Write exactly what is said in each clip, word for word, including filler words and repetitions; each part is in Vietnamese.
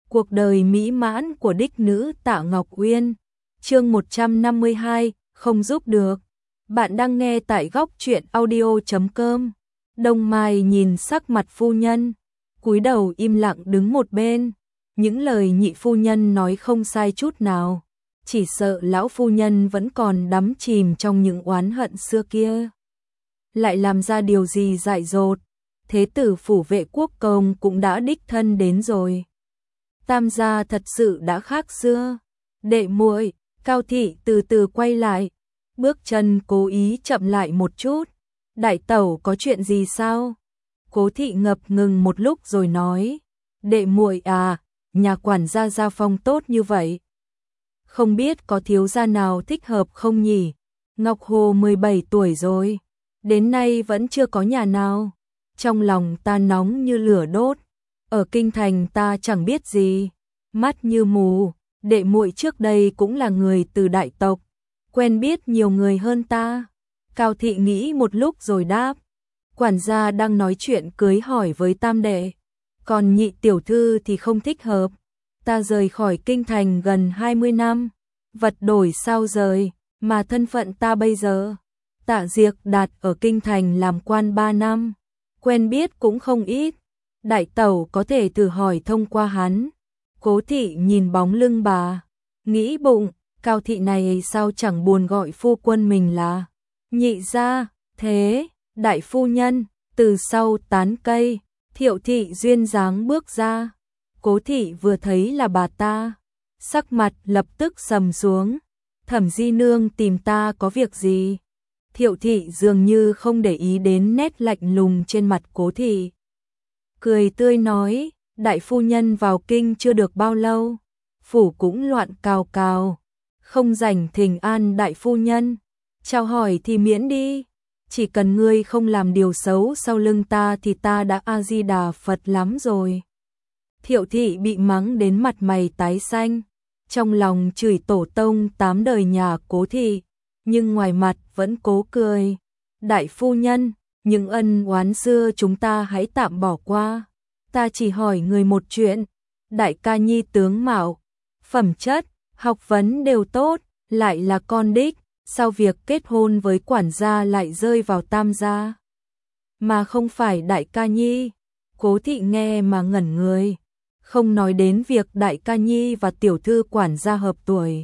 Cuộc đời mỹ mãn của đích nữ Tạ Ngọc Uyên. Chương một trăm năm mươi hai, không giúp được. Bạn đang nghe tại góc truyện audio chấm com. Đông Mai nhìn sắc mặt phu nhân, cúi đầu im lặng đứng một bên. Những lời nhị phu nhân nói không sai chút nào, chỉ sợ lão phu nhân vẫn còn đắm chìm trong những oán hận xưa kia. Lại làm ra điều gì dại dột, thế tử phủ Vệ Quốc Công cũng đã đích thân đến rồi. Tam gia thật sự đã khác xưa. Đệ muội, Cao thị từ từ quay lại, bước chân cố ý chậm lại một chút. Đại tẩu có chuyện gì sao? Cố thị ngập ngừng một lúc rồi nói, đệ muội à, nhà quản gia gia phong tốt như vậy, không biết có thiếu gia nào thích hợp không nhỉ? Ngọc Hồ mười bảy tuổi rồi, đến nay vẫn chưa có nhà nào. Trong lòng ta nóng như lửa đốt. Ở kinh thành ta chẳng biết gì, mắt như mù. Đệ muội trước đây cũng là người từ đại tộc, quen biết nhiều người hơn ta. Cao thị nghĩ một lúc rồi đáp, quản gia đang nói chuyện cưới hỏi với tam đệ, còn nhị tiểu thư thì không thích hợp. Ta rời khỏi kinh thành gần hai mươi năm, vật đổi sao rời, mà thân phận ta bây giờ. Tạ Diệc Đạt ở kinh thành làm quan ba năm, quen biết cũng không ít. Đại tẩu có thể thử hỏi thông qua hắn. Cố thị nhìn bóng lưng bà, nghĩ bụng, Cao thị này sao chẳng buồn gọi phu quân mình là nhị gia. Thế, đại phu nhân, từ sau tán cây, Thiệu thị duyên dáng bước ra. Cố thị vừa thấy là bà ta, sắc mặt lập tức sầm xuống. Thẩm di nương tìm ta có việc gì? Thiệu thị dường như không để ý đến nét lạnh lùng trên mặt cố thị, cười tươi nói, đại phu nhân vào kinh chưa được bao lâu, phủ cũng loạn cào cào, không rảnh thỉnh an đại phu nhân. Chào hỏi thì miễn đi, chỉ cần ngươi không làm điều xấu sau lưng ta thì ta đã A-di-đà Phật lắm rồi. Thiệu thị bị mắng đến mặt mày tái xanh, trong lòng chửi tổ tông tám đời nhà cố thị, nhưng ngoài mặt vẫn cố cười. Đại phu nhân, những ân oán xưa chúng ta hãy tạm bỏ qua. Ta chỉ hỏi người một chuyện, đại ca nhi tướng mạo, phẩm chất, học vấn đều tốt, lại là con đích, sao việc kết hôn với quản gia lại rơi vào tam gia, mà không phải đại ca nhi? Cố thị nghe mà ngẩn người, không nói đến việc đại ca nhi và tiểu thư quản gia hợp tuổi.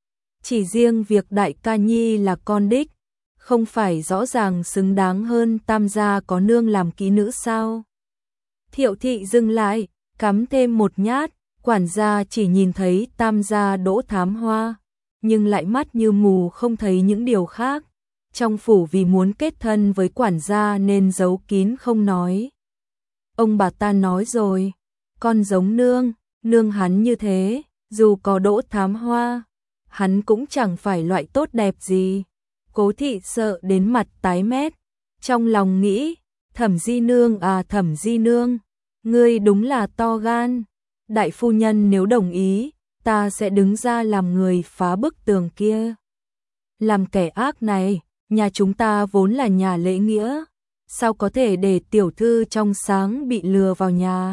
Chỉ riêng việc đại ca nhi là con đích, không phải rõ ràng xứng đáng hơn tam gia có nương làm kỹ nữ sao? Thiệu thị dừng lại, cắm thêm một nhát, quản gia chỉ nhìn thấy tam gia Đỗ Thám Hoa, nhưng lại mắt như mù không thấy những điều khác. Trong phủ vì muốn kết thân với quản gia nên giấu kín không nói. Ông bà ta nói rồi, con giống nương, nương hắn như thế, dù có Đỗ Thám Hoa, hắn cũng chẳng phải loại tốt đẹp gì. Cố thị sợ đến mặt tái mét, trong lòng nghĩ, Thẩm di nương à Thẩm di nương, ngươi đúng là to gan. Đại phu nhân nếu đồng ý, ta sẽ đứng ra làm người phá bức tường kia. Làm kẻ ác này, nhà chúng ta vốn là nhà lễ nghĩa, sao có thể để tiểu thư trong sáng bị lừa vào nhà?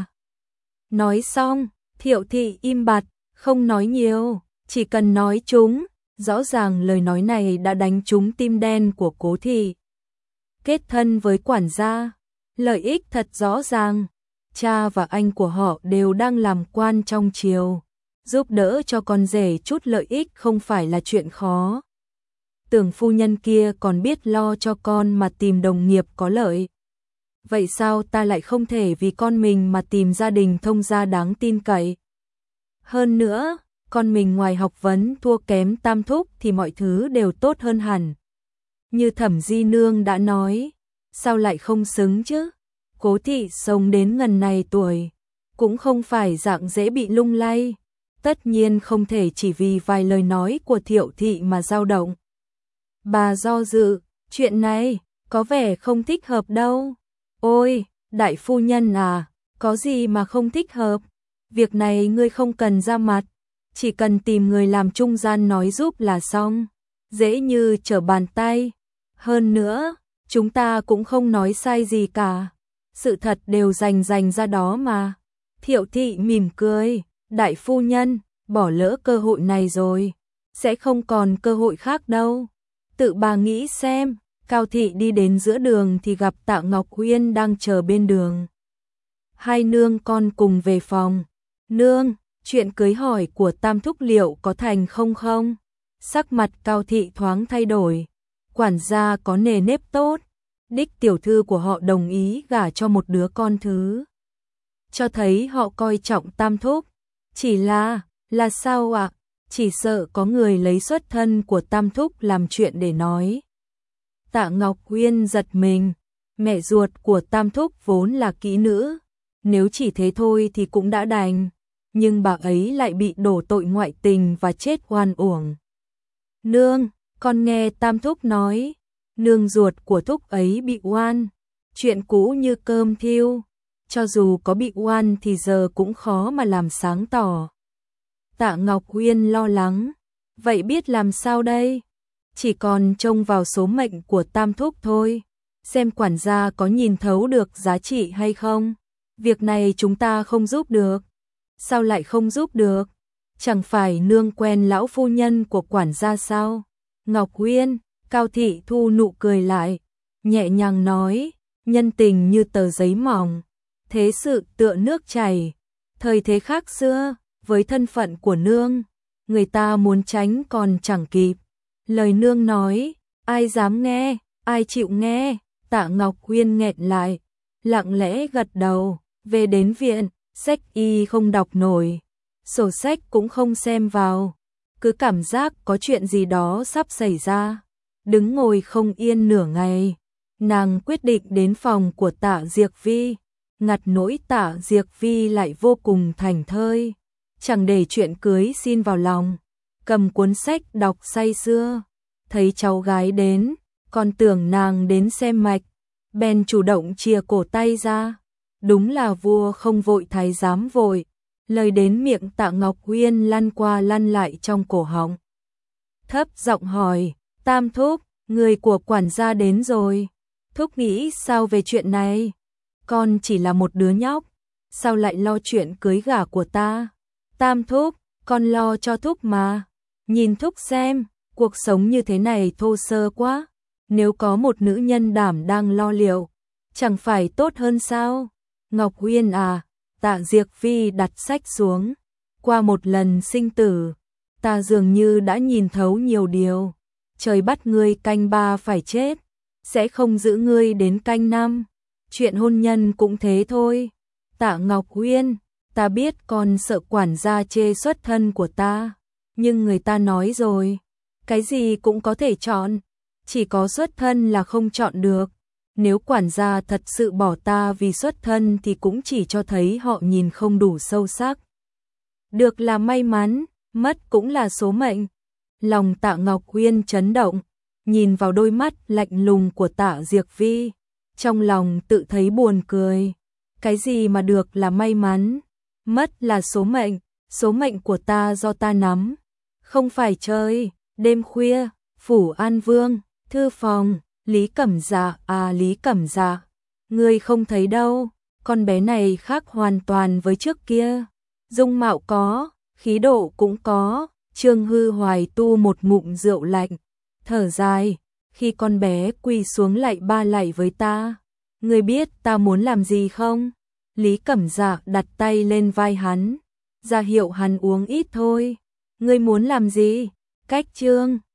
Nói xong, Thiệu thị im bặt, không nói nhiều, chỉ cần nói trúng. Rõ ràng lời nói này đã đánh trúng tim đen của cố thị. Kết thân với quản gia, lợi ích thật rõ ràng. Cha và anh của họ đều đang làm quan trong triều, giúp đỡ cho con rể chút lợi ích không phải là chuyện khó. Tưởng phu nhân kia còn biết lo cho con mà tìm đồng nghiệp có lợi. Vậy sao ta lại không thể vì con mình mà tìm gia đình thông gia đáng tin cậy? Hơn nữa, con mình ngoài học vấn thua kém tam thúc thì mọi thứ đều tốt hơn hẳn. Như Thẩm di nương đã nói, sao lại không xứng chứ? Cố thị sống đến ngần này tuổi, cũng không phải dạng dễ bị lung lay. Tất nhiên không thể chỉ vì vài lời nói của Thiệu thị mà dao động. Bà do dự, chuyện này có vẻ không thích hợp đâu. Ôi, đại phu nhân à, có gì mà không thích hợp? Việc này ngươi không cần ra mặt, chỉ cần tìm người làm trung gian nói giúp là xong, dễ như trở bàn tay. Hơn nữa, chúng ta cũng không nói sai gì cả, sự thật đều rành rành ra đó mà. Thiệu thị mỉm cười, Đại phu nhân, bỏ lỡ cơ hội này rồi, sẽ không còn cơ hội khác đâu. Tự bà nghĩ xem. Cao thị đi đến giữa đường thì gặp Tạ Ngọc Uyên đang chờ bên đường. Hai nương con cùng về phòng. Nương, chuyện cưới hỏi của Tam thúc liệu có thành không không? Sắc mặt Cao thị thoáng thay đổi. Quản gia có nề nếp tốt. Đích tiểu thư của họ đồng ý gả cho một đứa con thứ. Cho thấy họ coi trọng Tam thúc. Chỉ là, là sao ạ? Chỉ sợ có người lấy xuất thân của Tam thúc làm chuyện để nói. Tạ Ngọc Uyên giật mình, mẹ ruột của Tam thúc vốn là kỹ nữ, nếu chỉ thế thôi thì cũng đã đành, nhưng bà ấy lại bị đổ tội ngoại tình và chết oan uổng. Nương, con nghe Tam thúc nói, nương ruột của thúc ấy bị oan, chuyện cũ như cơm thiêu, cho dù có bị oan thì giờ cũng khó mà làm sáng tỏ. Tạ Ngọc Uyên lo lắng, vậy biết làm sao đây? Chỉ còn trông vào số mệnh của Tam thúc thôi, xem quản gia có nhìn thấu được giá trị hay không. Việc này chúng ta không giúp được. Sao lại không giúp được? Chẳng phải nương quen lão phu nhân của quản gia sao? Ngọc Uyên, Cao thị thu nụ cười lại, nhẹ nhàng nói, nhân tình như tờ giấy mỏng, thế sự tựa nước chảy. Thời thế khác xưa, với thân phận của nương, người ta muốn tránh còn chẳng kịp. Lời nương nói, ai dám nghe, ai chịu nghe. Tạ Ngọc Uyên nghẹn lại, lặng lẽ gật đầu. Về đến viện, sách y không đọc nổi, sổ sách cũng không xem vào, cứ cảm giác có chuyện gì đó sắp xảy ra. Đứng ngồi không yên nửa ngày, nàng quyết định đến phòng của Tạ Diệc Vi. Ngặt nỗi Tạ Diệc Vi lại vô cùng thảnh thơi, chẳng để chuyện cưới xin vào lòng, cầm cuốn sách đọc say sưa. Thấy cháu gái đến, còn tưởng nàng đến xem mạch, bèn chủ động chìa cổ tay ra. Đúng là vua không vội thái giám vội, lời đến miệng Tạ Ngọc Uyên lăn qua lăn lại trong cổ họng. Thấp giọng hỏi, Tam thúc, người của quản gia đến rồi, thúc nghĩ sao về chuyện này? Con chỉ là một đứa nhóc, sao lại lo chuyện cưới gả của ta? Tam thúc, con lo cho thúc mà, nhìn thúc xem, cuộc sống như thế này thô sơ quá, nếu có một nữ nhân đảm đang lo liệu, chẳng phải tốt hơn sao? Ngọc Uyên à, Tạ Diệc Vi đặt sách xuống, qua một lần sinh tử, ta dường như đã nhìn thấu nhiều điều. Trời bắt ngươi canh ba phải chết, sẽ không giữ ngươi đến canh năm. Chuyện hôn nhân cũng thế thôi. Tạ Ngọc Uyên, ta biết con sợ quản gia chê xuất thân của ta, nhưng người ta nói rồi, cái gì cũng có thể chọn, chỉ có xuất thân là không chọn được. Nếu quản gia thật sự bỏ ta vì xuất thân thì cũng chỉ cho thấy họ nhìn không đủ sâu sắc. Được là may mắn, mất cũng là số mệnh. Lòng Tạ Ngọc Uyên chấn động, nhìn vào đôi mắt lạnh lùng của Tạ Diệc Vi, trong lòng tự thấy buồn cười. Cái gì mà được là may mắn, mất là số mệnh, số mệnh của ta do ta nắm. Không phải chơi. Đêm khuya, Phủ An Vương, thư phòng, Lý Cẩm Dạ, à Lý Cẩm Dạ, ngươi không thấy đâu, con bé này khác hoàn toàn với trước kia. Dung mạo có, khí độ cũng có. Trương Hư Hoài tu một ngụm rượu lạnh, thở dài, khi con bé quỳ xuống lạy ba lạy với ta, ngươi biết ta muốn làm gì không? Lý Cẩm Dạ đặt tay lên vai hắn, ra hiệu hắn uống ít thôi. Ngươi muốn làm gì? Cách Trương